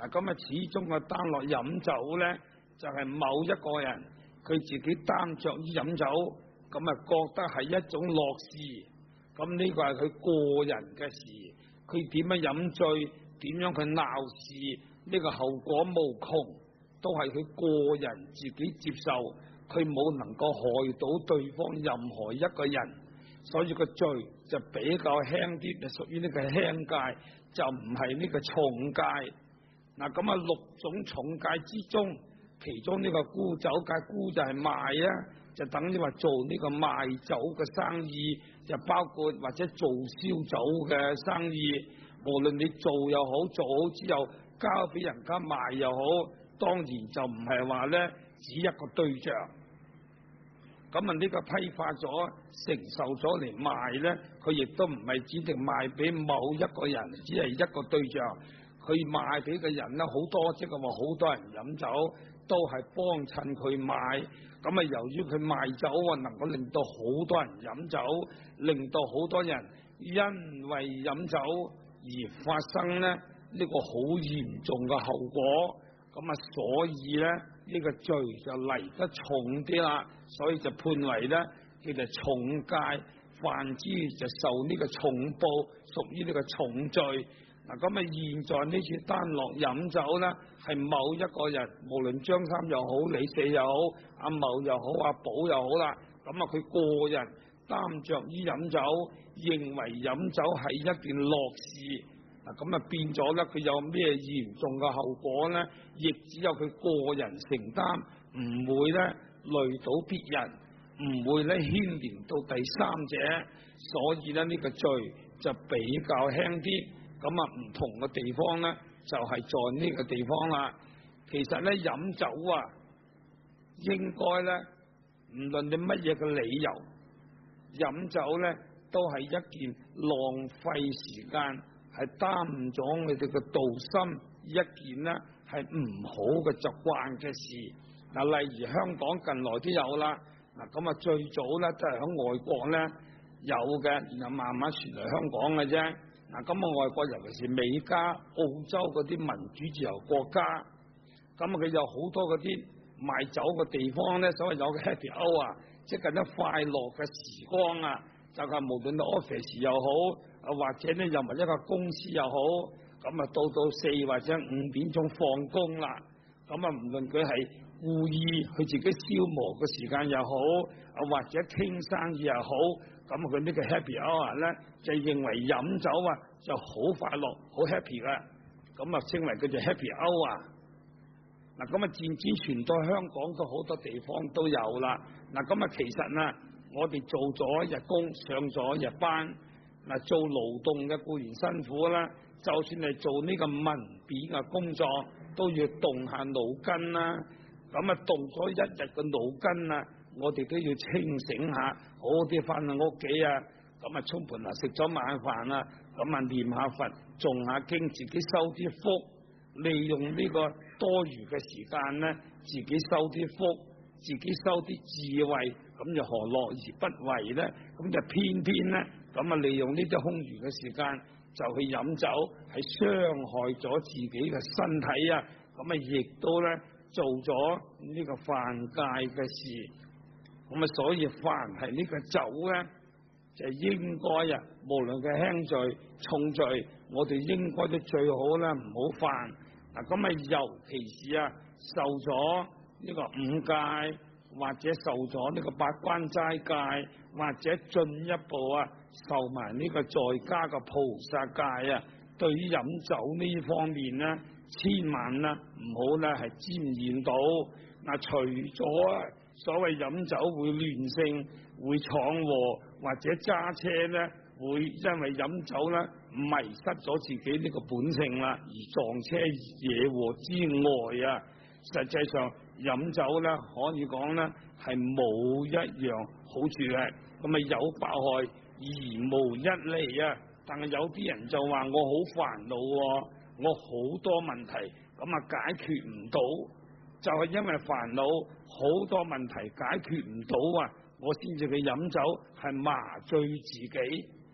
嗱，咁啊，始終個單落飲酒咧，就係某一個人佢自己擔着於飲酒，咁啊覺得係一種樂事，咁呢個係佢個人嘅事，佢點樣飲醉，點樣去鬧事，呢個後果無窮，都係佢個人自己接受，佢冇能夠害到對方任何一個人，所以個罪就比較輕啲，就屬於呢個輕戒，就唔係呢個重戒。嗱，咁啊，六種重戒之中，其中呢個沽酒戒，沽就係賣啊，就等於話做呢個賣酒嘅生意，就包括或者做燒酒嘅生意，無論你做又好，做好之後交俾人家賣又好，當然就唔係話咧只一個對象。咁啊，呢個批發咗、承受咗嚟賣咧，佢亦都唔係指定賣俾某一個人，只係一個對象。佢賣俾嘅人咧好多，即係話好多人飲酒都係幫襯佢買。咁啊，由於佢賣酒啊，能夠令到好多人飲酒，令到好多人因為飲酒而發生咧呢個好嚴重嘅後果。咁啊，所以咧呢個罪就嚟得重啲啦，所以就判為咧叫做重戒，犯之就受呢個重報，屬於呢個重罪。嗱，咁啊，現在呢次單落飲酒咧，係某一個人，無論張三又好，李四又好，阿茂又好，阿寶又好啦，咁啊，佢個人擔着於飲酒，認為飲酒係一件樂事。嗱，咁啊變咗咧，佢有咩嚴重嘅後果咧？亦只有佢個人承擔，唔會咧累到別人，唔會咧牽連到第三者，所以咧呢個罪就比較輕啲。咁啊，唔同嘅地方咧，就係在呢個地方啦。其實咧飲酒啊，應該咧，唔論你乜嘢嘅理由，飲酒咧都係一件浪費時間，係耽誤咗你哋嘅道心，一件咧係唔好嘅習慣嘅事。嗱，例如香港近來都有啦，嗱咁啊最早咧都係喺外國咧有嘅，然後慢慢傳嚟香港嘅啫。嗱，咁啊外國尤其是美加、澳洲嗰啲民主自由國家，咁啊佢有好多嗰啲賣酒嘅地方咧，所謂有個 happy hour，即係一快樂嘅時光啊，就係無論到 office 又好，或者咧任何一個公司又好，咁啊到4或者5點鐘放工啦，咁啊唔論佢係故意去自己消磨嘅時間又好，或者傾生意又好，咁佢呢個 happy hour 咧就認為飲酒啊就好快樂好 happy 啦，咁啊稱為佢就 happy hour。嗱，咁啊漸漸傳到香港都好多地方都有啦。嗱，咁啊其實啊，我哋做咗日工，上咗日班，嗱做勞動嘅固然辛苦啦，就算係做呢個文編嘅工作，都要動下腦筋啦。咁啊動咗一日嘅腦筋啊，我哋都要清醒下，好啲翻去屋企啊，咁啊沖盤啊食咗晚飯啊，咁啊念下佛，誦下經，自己收啲福。利用呢個多餘嘅時間咧，自己收啲福，自己收啲智慧，咁就何樂而不為咧？咁就偏偏咧，咁啊利用呢啲空餘嘅時間就去飲酒，係傷害咗自己嘅身體啊！咁啊亦都咧做咗呢個犯戒嘅事，咁啊所以凡係呢個酒咧，就應該啊，無論佢輕罪重罪，我哋應該都最好咧唔好犯。嗱，咁啊尤其是啊受咗呢個5戒，或者受咗呢個8關齋戒，或者進一步啊受埋呢個在家嘅菩薩戒啊，對於飲酒呢方面咧，千萬啦唔好咧係沾染到。嗱，除咗所謂飲酒會亂性、會闖禍，或者揸車咧會因為飲酒咧迷失咗自己呢個本性啦，而撞車惹禍之外啊，實際上飲酒咧可以講咧係冇一樣好處嘅，咁啊有百害而無一利啊。但係有啲人就話我好煩惱，我好多問題，咁啊解決唔到。就係因為煩惱好多問題解決唔到啊，我先至去飲酒係麻醉自己。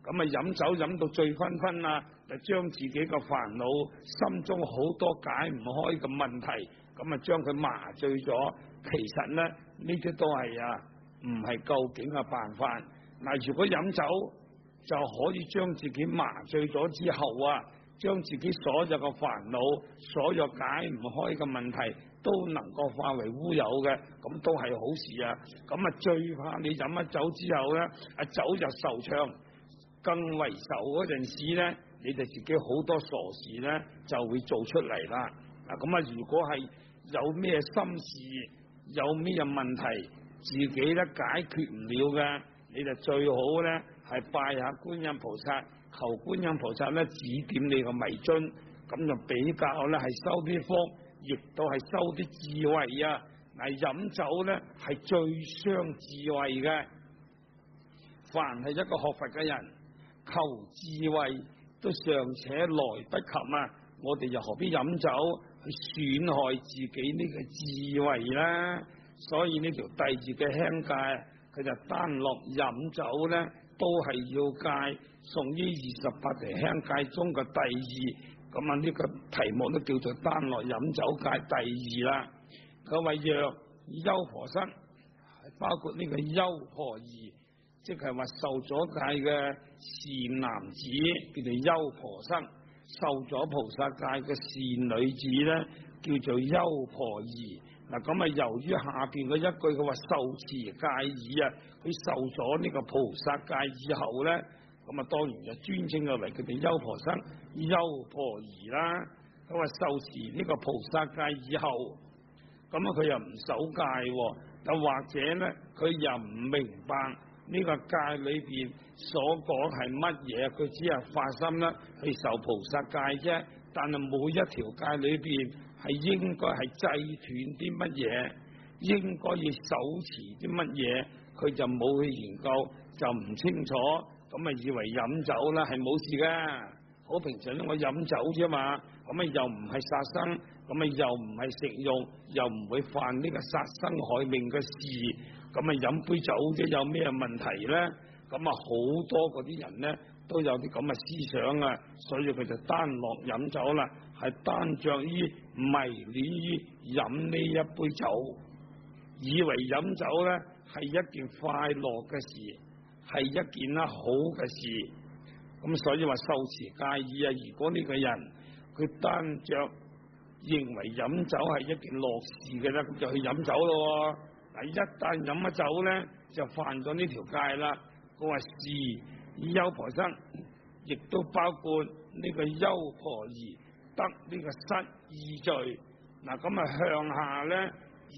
咁啊飲酒飲到醉醺醺啊，就將自己嘅煩惱、心中好多解唔開嘅問題，咁啊將佢麻醉咗。其實咧呢啲都係唔係究竟嘅辦法。嗱，如果飲酒就可以將自己麻醉咗之後將自己所有嘅煩惱、所有解唔開嘅問題都能夠化為烏有嘅，咁都係好事啊！咁啊最怕你飲咗酒之後咧，酒就受暢，更為愁嗰陣時咧，你就自己好多傻事咧就會做出嚟啦。咁啊，如果係有咩心事、有咩問題，自己咧解決唔了嘅，你就最好咧係拜下觀音菩薩，求觀音菩薩咧指點你個迷津，咁就比較咧係收啲福，亦都係收啲智慧啊！嗱，飲酒咧係最傷智慧嘅，凡係一個學佛嘅人，求智慧都尚且來不及啊！我哋又何必飲酒去損害自己呢個智慧啦？所以呢條弟子嘅輕戒，佢就單落飲酒咧，都係要戒，屬於28條輕戒中嘅第二。咁啊，呢個題目都叫做單落飲酒戒第二啦。佢話若優婆塞，包括呢個優婆夷，即係話受咗戒嘅善男子叫做優婆塞，受咗菩薩戒嘅善女子咧叫做優婆夷。嗱，咁啊，由於下邊嗰一句佢話受持戒已佢受咗呢個菩薩戒以後咧，咁啊當然就尊稱佢為佢哋優婆塞、優婆夷啦。佢話受持呢個菩薩戒以後，咁啊佢又唔守戒，又或者咧佢又唔明白呢個戒裏邊所講係乜嘢，佢只係發心啦去受菩薩戒啫，但係每一條戒裏邊係應該係制斷啲乜嘢，應該要手持啲乜嘢，佢就冇去研究，就唔清楚，咁啊以為飲酒啦係冇事噶，好平常我飲酒啫嘛，咁啊又唔係殺生，咁啊又唔係食用，又唔會犯呢個殺生害命嘅事，咁啊飲杯酒啫，有咩問題咧？咁啊好多嗰啲人咧都有啲咁嘅思想啊，所以佢就單落飲酒啦，係單着於迷戀於飲呢一杯酒，以為飲酒咧係一件快樂嘅事，係一件好嘅事。咁所以話受持戒已如果呢個人佢單着認為飲酒係一件樂事嘅咧，咁就去飲酒咯。嗱，一旦飲咗酒咧，就犯咗呢條戒啦。佢話是優婆塞，亦都包括呢個優婆夷得呢個失意罪。嗱，咁啊向下咧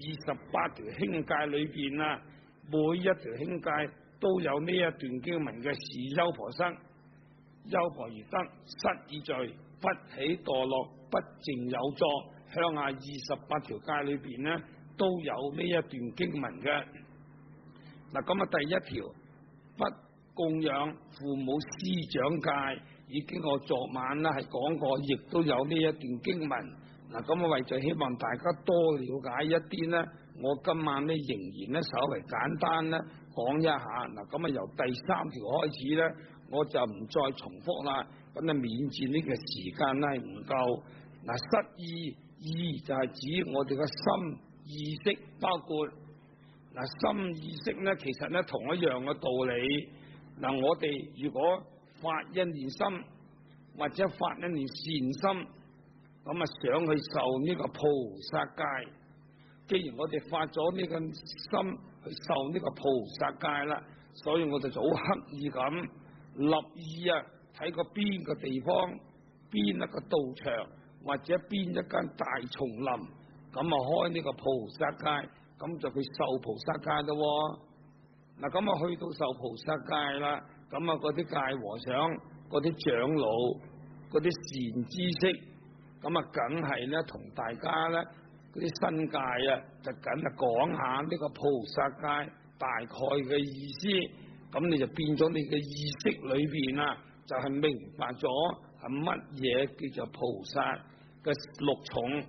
28條輕戒裏邊每一條輕戒都有呢一段經文嘅是優婆塞。優婆夷得失意罪，不起墮落，不淨有作。向下28條戒裏邊咧都有呢一段經文嘅。嗱，咁啊第一條不供養父母師長戒，已經我昨晚係講過，亦都有呢一段經文。嗱，咁啊為咗希望大家多了解一啲咧，我今晚咧仍然咧稍微簡單咧講一下。嗱，咁啊由第3條開始咧，我就唔再重複啦，咁啊免至呢個時間咧係唔夠。嗱，失意就係指我哋嘅心意識，包括心意識咧，其實咧同一樣嘅道理。嗱，我哋如果發一念心或者發一念善心，咁啊想去受呢個菩薩戒，既然我哋發咗呢個心去受呢個菩薩戒啦，所以我哋就好刻意咁立意睇過邊個地方、邊一個道場或者邊一間大叢林，咁啊開呢個菩薩戒，咁就去受菩薩戒咯。嗱，咁啊去到受菩薩戒啦，咁啊嗰啲戒和尚、嗰啲長老、嗰啲善知識，咁啊梗係咧同大家咧嗰啲新戒就梗係講下呢個菩薩戒大概嘅意思，咁你就變咗你嘅意識裏邊就係明白咗係乜嘢叫做菩薩嘅6重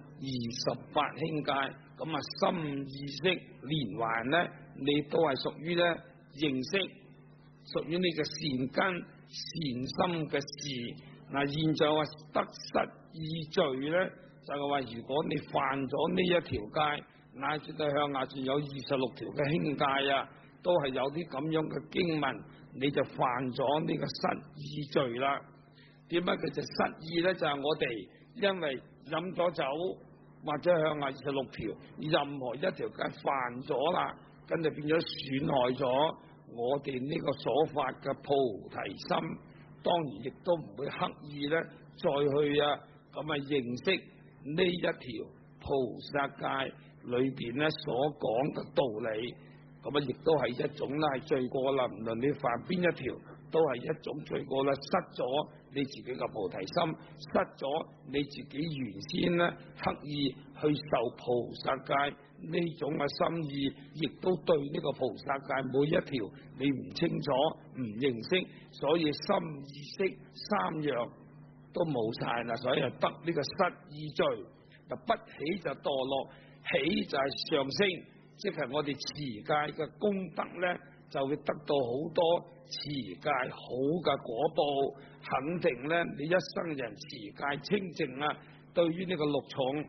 28輕戒，咁啊心意識連環咧，你都係屬於咧認識，屬於呢個善根善心嘅事。嗱，現在話得失意罪咧，就係話如果你犯咗呢一條戒，乃至到向下仲有26條嘅輕戒啊，都係有啲咁樣嘅經文，你就犯咗呢個失意罪啦。點解佢就失意咧？就係我哋因為飲咗酒或者向下26條，任何一條戒犯咗啦，跟住變咗損害咗我哋呢個所發嘅菩提心。當然亦都唔會刻意咧再去咁認識呢一條菩薩戒裏邊咧所講嘅道理，咁亦都係一種咧係罪過啦。無論你犯邊一條，都係一種罪過啦，失咗你自己嘅菩提心，失咗你自己原先咧刻意去受菩薩戒呢種嘅心意，亦都對呢個菩薩戒每一條你唔清楚唔認識，所以心意識三樣都冇晒啦，所以就得呢個失意罪。就不起就墮落，起就係上升，即係我哋持戒嘅功德咧，就會得到好多持戒好嘅果報。肯定咧，你一生人持戒清淨啊，對於呢個六重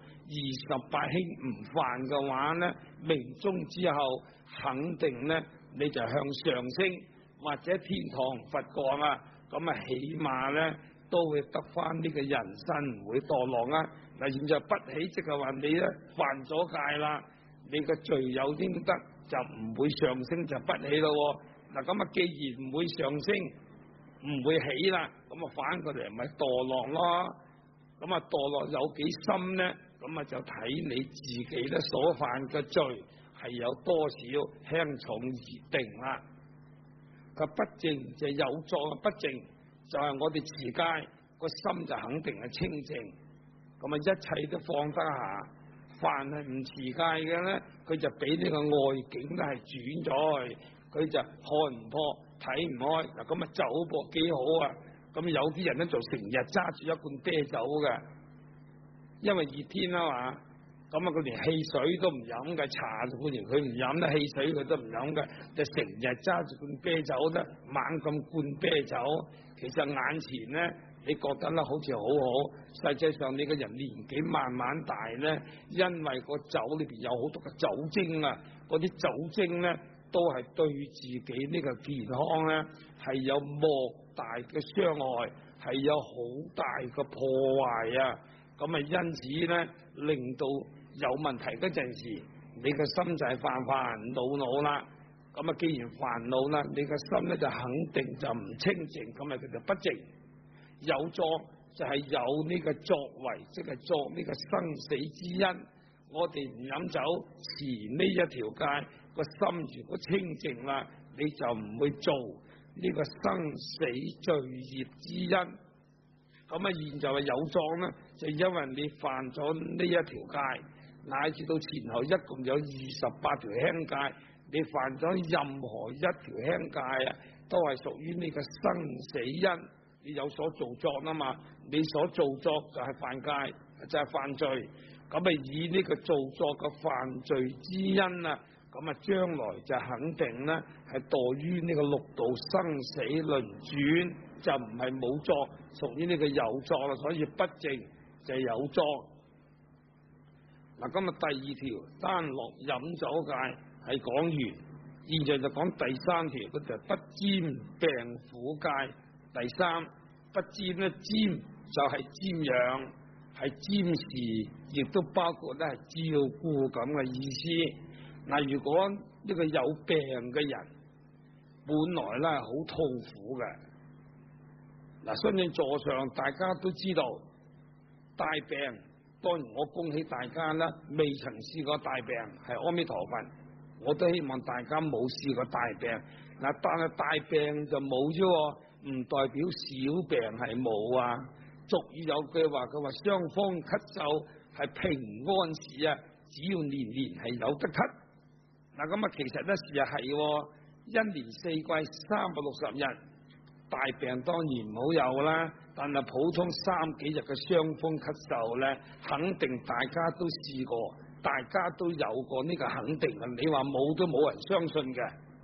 28輕唔犯嘅話咧，命終之後肯定咧你就向上升，或者天堂佛國啊，咁起碼咧都會得翻呢個人身，唔會墮落啊。嗱，現在不起即係話你咧犯咗戒啦，你個罪有應得就唔會上升，就不起咯。嗱，咁既然唔會上升，唔會起啦，咁反過嚟咪墮落咯。咁墮落有幾深咧？咁就睇你自己咧所犯嘅罪係有多少輕重而定啦。個不淨就有作不淨，就係我哋持戒個心就肯定係清淨，咁一切都放得下。凡係唔持戒嘅咧，佢就俾呢個外境咧係轉咗去，佢就看唔破睇唔開。嗱，咁酒噃幾好啊！咁有啲人咧就成日揸住一罐啤酒嘅，因為熱天啊嘛，咁佢連汽水都唔飲嘅，茶固然佢唔飲啦，汽水佢都唔飲嘅，就成日揸住罐啤酒咧，猛咁灌啤酒。其實眼前咧，你覺得咧好似好好，實際上你個人年紀慢慢大咧，因為個酒裏邊有好多嘅酒精啊，嗰啲酒精咧都係對自己呢個健康咧係有莫大嘅傷害，係有好大嘅破壞啊！咁因此咧，令到有問題嗰陣時，你個心就係煩煩惱惱啦。咁既然煩惱啦，你個心咧就肯定就唔清淨，咁佢就不淨。有作就係有呢個作為，即係作呢個生死之因。我哋唔飲酒，持呢一條戒，個心如果清淨啦，你就唔會做呢個生死罪業之因。咁現在係有作咧，就因為你犯咗呢一條戒，乃至到前後一共有28條輕戒，你犯咗任何一條輕戒啊，都係屬於呢個生死因。你有所造作啊嘛，你所造作就係犯戒，就係犯罪。咁以呢個造作嘅犯罪之因啊，咁將來就肯定咧係墮於呢個六道生死輪轉，就唔係冇作，屬於呢個有作啦。所以不淨就係有作。嗱，今日第2條單落飲酒戒係講完，現在就講第3條，佢就不沾病苦戒。第3，不沾咧，沾就係瞻仰，係瞻視，亦都包括咧係照顧咁嘅意思。嗱，如果呢個有病嘅人，本來咧好痛苦嘅。嗱，相信座上大家都知道，大病，當然我恭喜大家啦，未曾試過大病係阿彌陀佛，我都希望大家冇試過大病。嗱，但係大病就冇啫，唔代表小病係冇啊。俗語有句話，佢話雙方咳嗽係平安事啊，只要年年係有得咳。嗱，咁其實咧事實係，一年4季360日，大病當然唔好有啦。但係普通3幾日嘅傷風咳嗽咧，肯定大家都試過，大家都有過呢個肯定啊。你話冇都冇人相信嘅。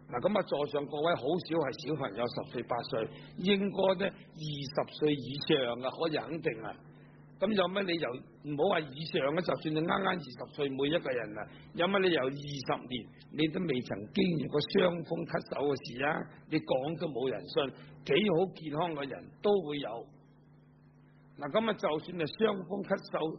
嗱，咁啊，座上各位好少係小朋友10歲8歲，應該咧20歲以上嘅可以肯定啊。咁有乜理由唔好話以上嘅？就算你啱啱20歲，每一個人啊，有乜理由20年你都未曾經歷過傷風咳嗽嘅事啊？你講都冇人信，幾好健康嘅人都會有。嗱，咁啊，就算係傷風咳嗽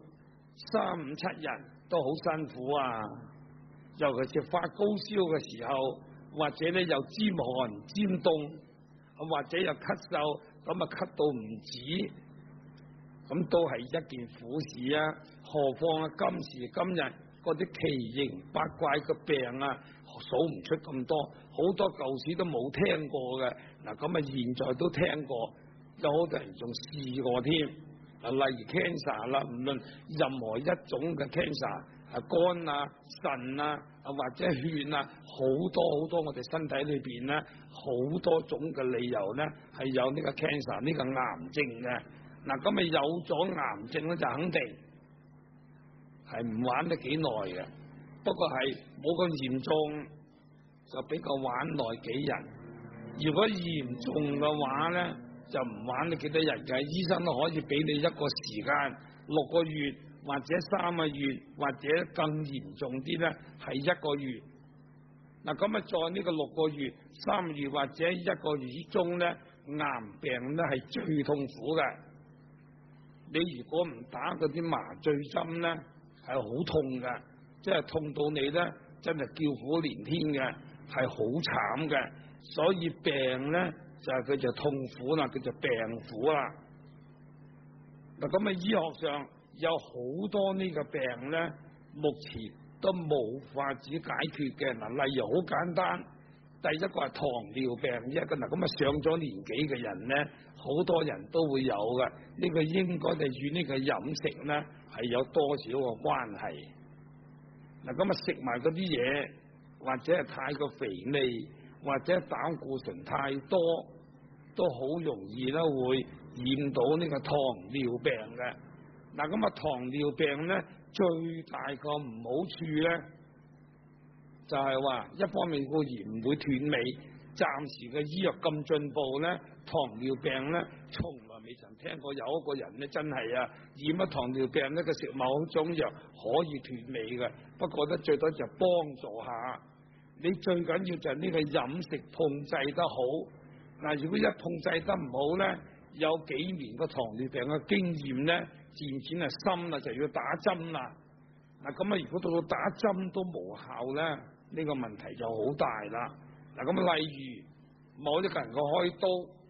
3、5、7日都好辛苦啊，尤其是發高燒嘅時候。或者咧又尖寒尖凍，或者又咳嗽，咁啊咳到唔止，咁都係一件苦事啊！何況啊，今時今日嗰啲奇形百怪嘅病啊，數唔出咁多，好多舊時都冇聽過嘅。嗱，咁啊現在都聽過，有好多人仲試過添。啊，例如 cancer 啦，唔論任何一種嘅 cancer。肝啊、腎啊，或者血啊，好多我哋身體裏邊咧，好多種嘅理由咧，係有呢個 cancer 呢個癌症嘅。嗱，咁咪有咗癌症咧，就肯定係唔玩得幾耐嘅。不過係冇咁嚴重，就比較玩耐幾日。如果嚴重嘅話咧，就唔玩你幾多日嘅，醫生都可以俾你一個時間6個月。或者3個月，或者更嚴重啲咧，係1個月。嗱，咁啊，在呢個6個月、3個月或者1個月之中咧，癌病咧係最痛苦嘅。你如果唔打嗰啲麻醉針咧，係好痛嘅，即係痛到你咧，真係叫苦連天嘅，係好慘嘅。所以病咧就係佢就痛苦啦，佢就病苦啦。嗱，咁啊，醫學上有好多呢個病咧，目前都冇法子解決嘅。嗱，例如好簡單，第一個係糖尿病，一個嗱，咁啊上咗年紀嘅人咧，好多人都會有嘅。呢個應該就與呢個飲食咧係有多少個關係。嗱，咁啊食埋嗰啲嘢，或者係太過肥膩，或者膽固醇太多，都好容易咧會染到呢個糖尿病嘅。嗱，咁啊，糖尿病咧最大個唔好處咧，就係話一方面固然唔會斷尾，暫時嘅醫藥咁進步咧，糖尿病咧從來未曾聽過有一個人咧真係啊染咗糖尿病咧，佢食某種藥可以斷尾嘅。不過咧最多就幫助下，你最緊要就係呢個飲食控制得好。嗱，如果一控制得唔好咧，有幾年個糖尿病嘅經驗咧，漸漸係深啦，就要打針啦。嗱，咁啊，如果到打針都無效咧，呢個問題就好大啦。嗱，咁啊，例如某一個人嘅開刀，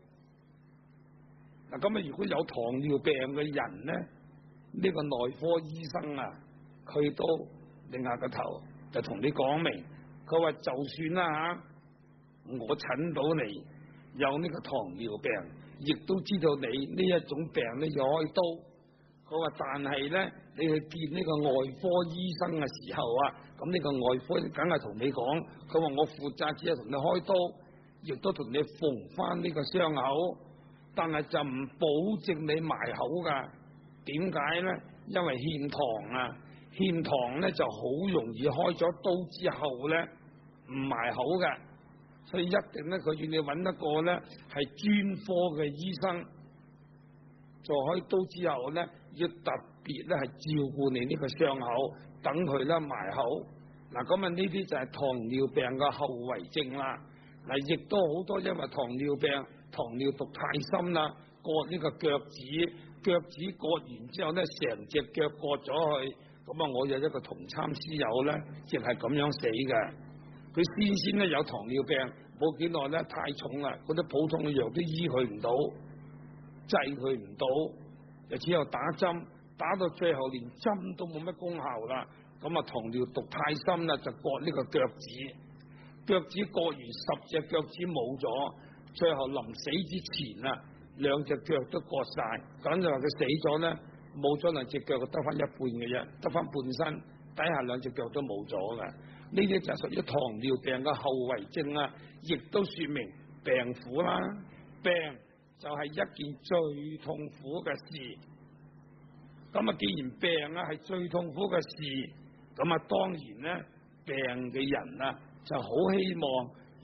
嗱，咁啊，如果有糖尿病嘅人咧，呢個內科醫生啊，佢都擰下個頭就同你講明，佢話就算啦嚇，我診到你有呢個糖尿病，亦都知道你呢一種病咧要開刀。佢話但係咧，你去見呢個外科醫生嘅時候啊，咁呢個外科梗係同你講，佢話我負責只係同你開刀，亦都同你縫翻呢個傷口，但係就唔保證你埋口噶。點解咧？因為欠糖啊，欠糖咧就好容易開咗刀之後咧唔埋口嘅，所以一定咧佢要你揾一個咧係專科嘅醫生。做開刀之後咧，要特別咧係照顧你呢個傷口，等佢咧埋口。嗱，咁啊呢啲就係糖尿病嘅後遺症啦。嗱，亦都好多因為糖尿病、糖尿毒太深啦，割呢個腳趾，腳趾割完之後咧，成隻腳割咗去。咁啊，我有一個同參師友咧，亦係咁樣死嘅。佢先咧有糖尿病，冇幾耐咧太重啦，嗰啲普通嘅藥都醫佢唔到。制佢唔到，就只有打針，打到最後連針都冇乜功效啦。咁啊，糖尿毒太深啦，就割呢個腳趾，腳趾割完10隻腳趾冇咗，最後臨死之前啊，2隻腳都割晒，咁就話佢死咗咧，冇咗2隻腳，得翻一半嘅啫，得翻半身，底下2隻腳都冇咗嘅。呢啲就屬於糖尿病嘅後遺症啊，亦都說明病苦啦，病就係一件最痛苦嘅事。咁啊，既然病啊係最痛苦嘅事，咁啊當然咧，病嘅人啊就好希望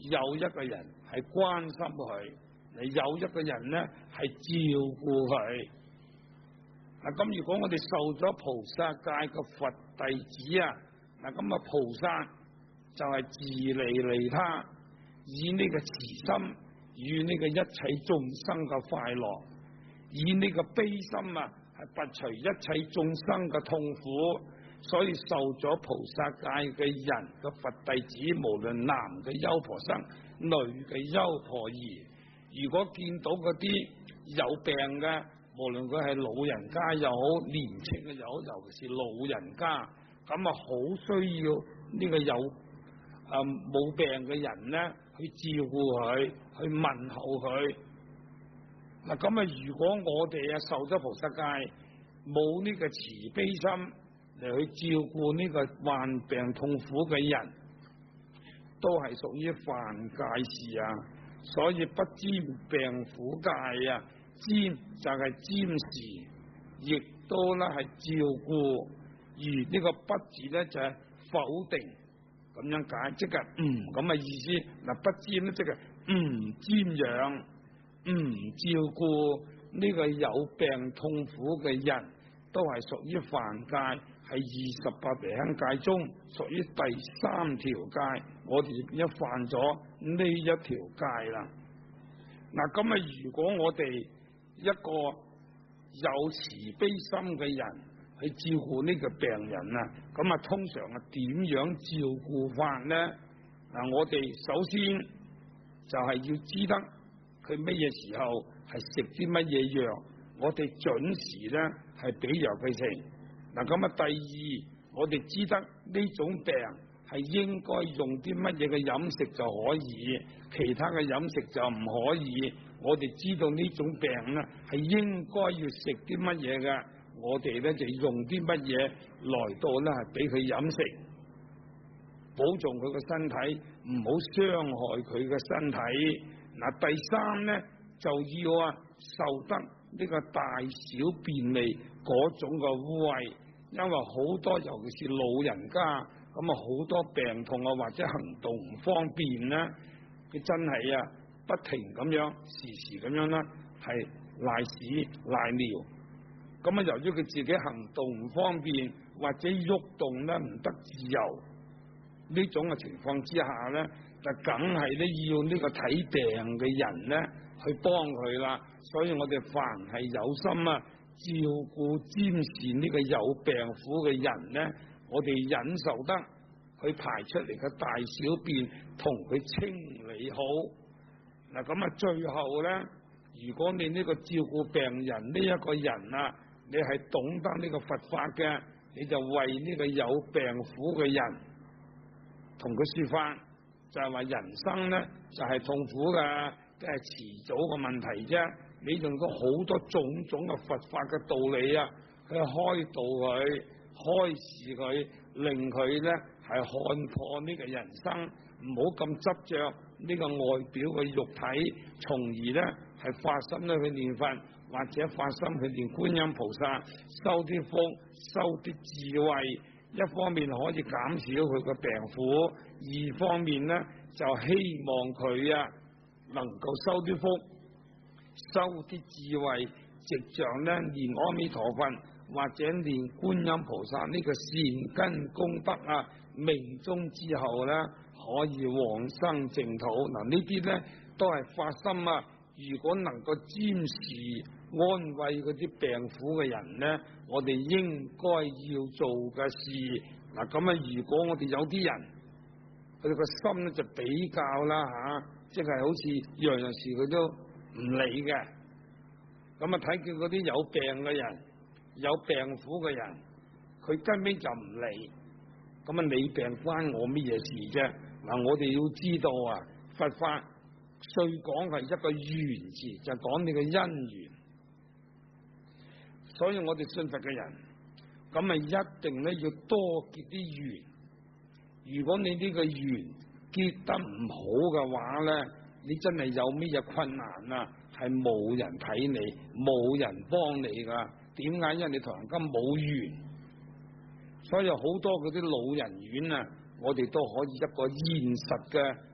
有一個人係關心佢，有一個人咧係照顧佢。咁如果我哋受咗菩薩戒嘅佛弟子啊，咁啊菩薩就係自利利他，以呢個慈心與呢個一切眾生嘅快樂，以呢個悲心啊係拔除一切眾生嘅痛苦。所以受咗菩薩戒嘅人嘅佛弟子，無論男嘅優婆塞、女嘅優婆夷，如果見到嗰啲有病嘅，無論佢係老人家又好，年輕嘅又好，尤其是老人家，咁啊好需要呢個有冇病嘅人咧去照顧佢，去問候佢。咁啊，如果我哋受咗菩薩戒，冇呢個慈悲心嚟去照顧呢個患病痛苦嘅人，都係屬於犯戒事啊！所以不沾病苦戒啊，沾就係沾時，亦都咧係照顧。而呢個不字咧就係否定咁樣解，即係唔咁嘅意思。不沾咧即係唔瞻仰、唔照顧呢個有病痛苦嘅人，都係屬於犯戒。係28皮香戒中屬於第3條戒，我哋一犯咗呢一條戒啦。咁啊，如果我哋一個有慈悲心嘅人去照顧呢個病人啊，咁啊通常係點樣照顧法呢？我哋首先就係要知得佢乜嘢時候係食啲乜嘢藥，我哋準時咧係俾藥佢食。咁啊，第二，我哋知得呢種病係應該用啲乜嘢嘅飲食就可以，其他嘅飲食就唔可以。我哋知道呢種病咧係應該要食啲乜嘢嘅，我哋咧就用啲乜嘢來到咧係俾佢飲食，保重佢嘅身體，唔好傷害佢嘅身體。第三咧就要受得呢個大小便利嗰種嘅污穢。因為好多尤其是老人家，咁啊好多病痛啊或者行動唔方便咧，佢真係不停咁樣時時咁樣啦，係賴屎賴尿。咁啊由於佢自己行動唔方便或者喐動咧唔得自由，呢種嘅情況之下咧，就梗係咧要呢個睇病嘅人咧去幫佢啦。所以我哋凡係有心照顧瞻視呢個有病苦嘅人咧，我哋忍受得佢排出嚟嘅大小便，同佢清理好。咁最後咧，如果你呢個照顧病人呢一個人你係懂得呢個佛法嘅，你就為呢個有病苦嘅人同佢說法，就係話人生咧就係痛苦嘅，即係遲早嘅問題啫。你用咗好多種種嘅佛法嘅道理去開導佢、開示佢，令佢咧係看破呢個人生，唔好咁執着呢個外表嘅肉體，從而咧係發心咧去念佛，或者發心去念觀音菩薩，修啲福、修啲智慧。一方面可以減少佢嘅病苦，二方面咧就希望佢能夠修啲福，修啲智慧，藉着咧念阿彌陀佛或者念觀音菩薩呢個善根功德命中之後咧可以往生淨土。呢啲咧都係發心如果能夠瞻視安慰嗰啲病苦嘅人咧，我哋應該要做嘅事。如果我哋有啲人佢哋個心咧就比較即係好似樣樣事佢都唔理嘅，睇見嗰啲有病嘅人、有病苦嘅人，佢根本就唔理。你病關我乜嘢事啫？我哋要知道佛法雖講係一個緣字，就講你嘅因緣。所以我哋信佛嘅人，一定咧要多結啲緣。如果你呢個緣結得唔好嘅話咧，你真係有咩嘢困難係冇人睇你，冇人幫你噶。點解？因為你同人家冇緣。所以好多嗰啲老人院我哋都可以一個現實嘅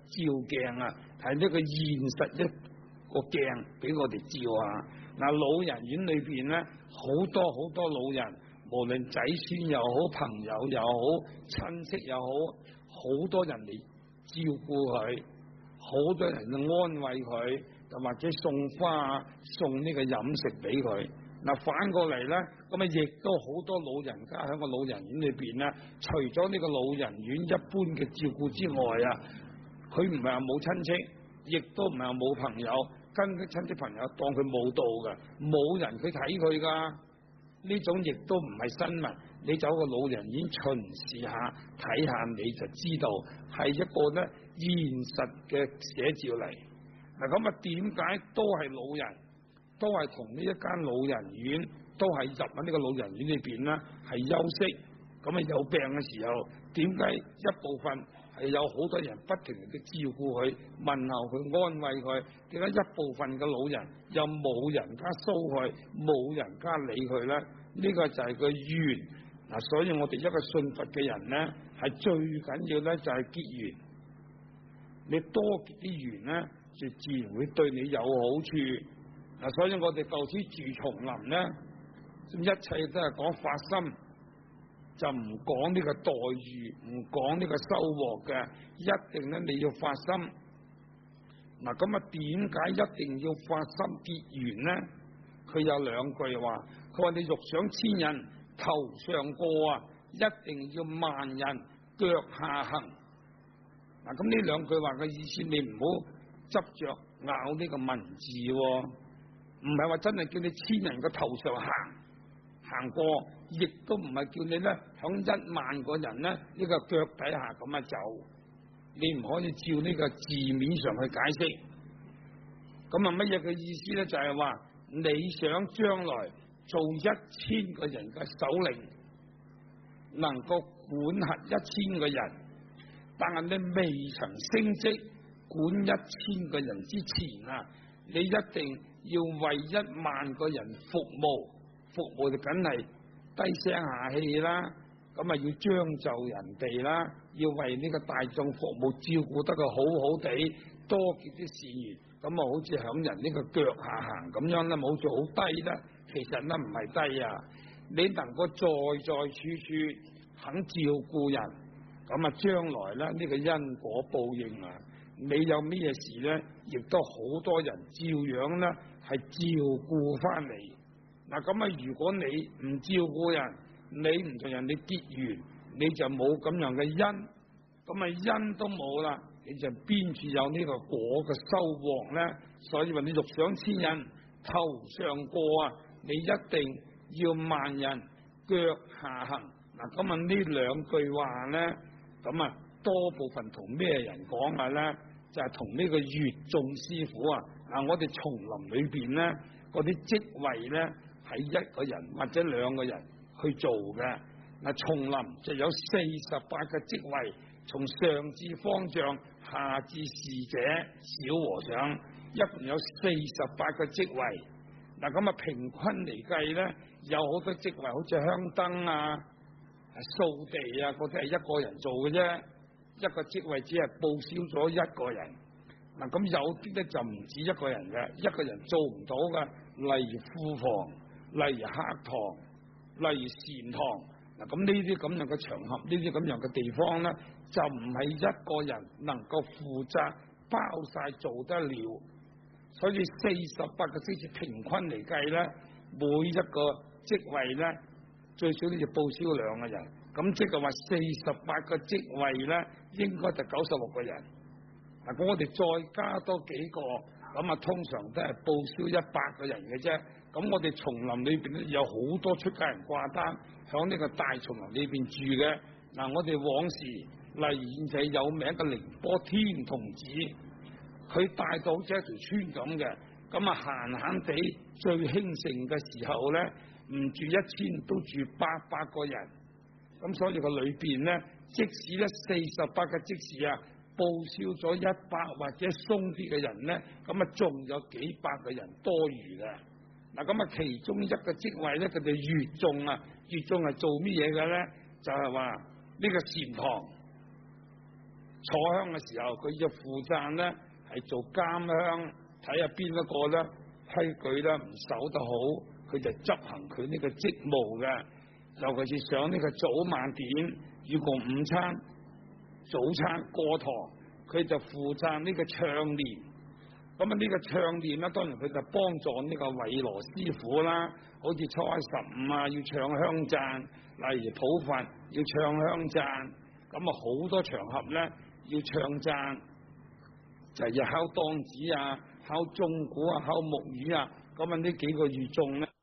照鏡啊，係呢個現實一個鏡俾我哋照啊。嗱，老人院裏邊咧，好多老人，無論仔孫又好，朋友又好，親戚又好，好多人嚟照顧佢，好多人去安慰佢，又或者送花送呢個飲食俾佢。嗱，反過嚟咧，咁啊亦都好多老人家喺個老人院裏邊咧，除咗呢個老人院一般嘅照顧之外啊，佢唔係話冇親戚，亦都唔係話冇朋友，跟啲親戚朋友當佢冇到嘅，冇人去睇佢噶。呢種亦都唔係新聞，你走個老人院巡視下睇下，你就知道係一個咧現實嘅寫照嚟。嗱，咁啊，點解都係老人，都係同呢一間老人院，都係入喺呢個老人院裏邊咧係休息。咁啊，有病嘅時候，點解一部分係有好多人不停地照顧佢、問候佢、安慰佢？點解一部分嘅老人又冇人家騷佢、冇人家理佢咧？呢個就係個緣嗱，所以我哋一個信佛嘅人咧，係最緊要咧就係結緣。你多結啲緣咧，就自然會對你有好處嗱。所以我哋舊時住叢林咧，一切都係講發心，就唔講呢個待遇，唔講呢個收穫嘅，一定咧你要發心。嗱，咁啊，點解一定要發心結緣咧？佢有兩句話，佢話你欲想千人頭上過啊，一定要萬人腳下行。嗱，咁呢兩句話嘅意思，你唔好執着咬呢個文字，唔係話真係叫你千人個頭上行過，亦都唔係叫你咧響1萬個人咧呢個腳底下咁樣走，你唔可以照呢個字面上去解釋。咁啊，乜嘢嘅意思咧？就係話你想將來做1000個人嘅首領，能夠管轄1000個人，但係你未曾升職管1000個人之前啊，你一定要為1萬個人服務。服務就梗係低聲下氣啦，咁啊要將就人哋啦，要為呢個大眾服務，照顧得佢好好地，多結啲善緣，咁啊好似響人呢個腳下行咁樣啦，冇做好低啦，其實咧唔係低啊，你能夠在處處肯照顧人，咁啊將來咧呢個因果報應啊，你有咩事咧，亦都好多人照樣咧係照顧翻嚟。嗱，咁啊，如果你唔照顧人，你唔同人哋結緣，你就冇咁樣嘅因，咁啊因都冇啦，你就邊處有呢個果嘅收穫咧？所以話你欲想千人頭上過啊，你一定要萬人腳下行。嗱，咁啊呢兩句話咧，咁啊多部分同咩人講嘅咧？就係同呢個月眾師傅啊，我哋叢林裏邊咧嗰啲職位咧。係1個人或者2個人去做嘅。嗱，叢林就有48個職位，從上至方丈，下至侍者、小和尚，一共有48個職位。嗱，咁啊平均嚟計咧，有好多職位，好似香燈啊、掃地啊，嗰啲係1個人做嘅啫。一個職位只係報銷咗1個人。嗱，咁有啲咧就唔止1個人嘅，1個人做唔到嘅，例如庫房。例如客堂，例如禪堂，嗱，咁呢啲咁樣嘅場合，呢啲咁樣嘅地方咧，就唔係1個人能夠負責包晒做得了。所以48個職位平均嚟計咧，每一個職位咧最少都要報銷2個人，咁即係話48個職位咧，應該就96個人。嗱，咁我哋再加多幾個，咁啊通常都係報銷100個人嘅啫。咁我哋叢林裏邊咧有好多出家人掛單，響呢個大叢林裏邊住嘅。嗱，我哋往時例如現在有名嘅寧波天童子，佢帶到好似一條村咁嘅，咁啊閒閒地最興盛嘅時候咧，唔住1000都住800個人。咁所以個裏邊咧，即使咧48個職事啊，報銷咗100或者鬆啲嘅人咧，咁啊仲有幾百個人多餘嘅。嗱，咁啊，其中一個職位咧，佢哋月眾啊，月眾係做乜嘢嘅咧？就係話呢個禪堂坐香嘅時候，佢就負責咧係做監香，睇下邊一個咧規矩咧唔守得好，佢就執行佢呢個職務嘅。尤其是上呢個早晚點，與共午餐、早餐過堂，佢就負責呢個唱念。咁啊，呢個唱念咧，當然佢就幫助呢個韋羅師傅啦，好似初一十五啊，要唱香讚，例如普佛要唱香讚，咁啊好多場合咧要唱讚，就係要敲梆子啊、敲鐘鼓啊、敲木魚啊，咁啊呢幾個與眾咧。